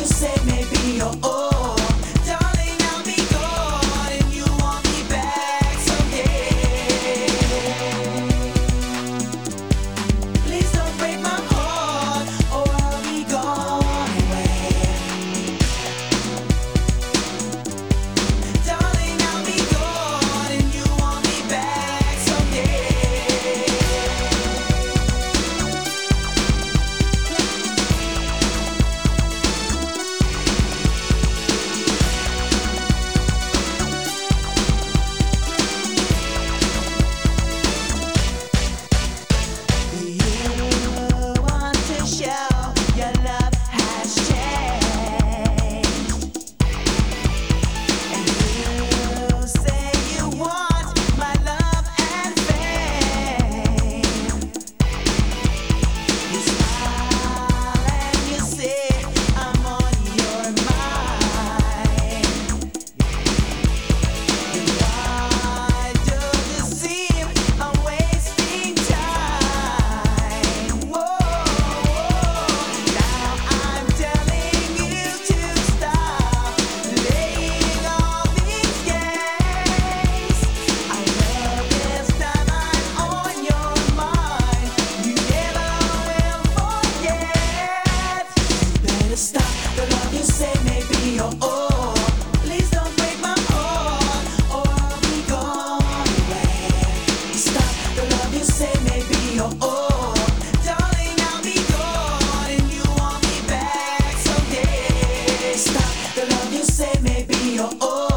you say may be your all. Darling, I'll be gone and you want me back someday. Please don't break my heart or I'll be gone away. Darling, I'll be gone and you want me back someday. You want to show your love has changed, and you say you want my love and fame. You smile and you say I'm on your mind. You lie to deceive, I'm wasting time. Whoa, now I'm telling you to stop playing all these games. I love this time I'm on your mind. You never will forget. You better stop. The love you say may be your all. Please don't break my heart or I'll be gone away. Stop. The love you say may be your all. Darling, I'll be gone and you want me back someday. Stop. The love you say may be your all.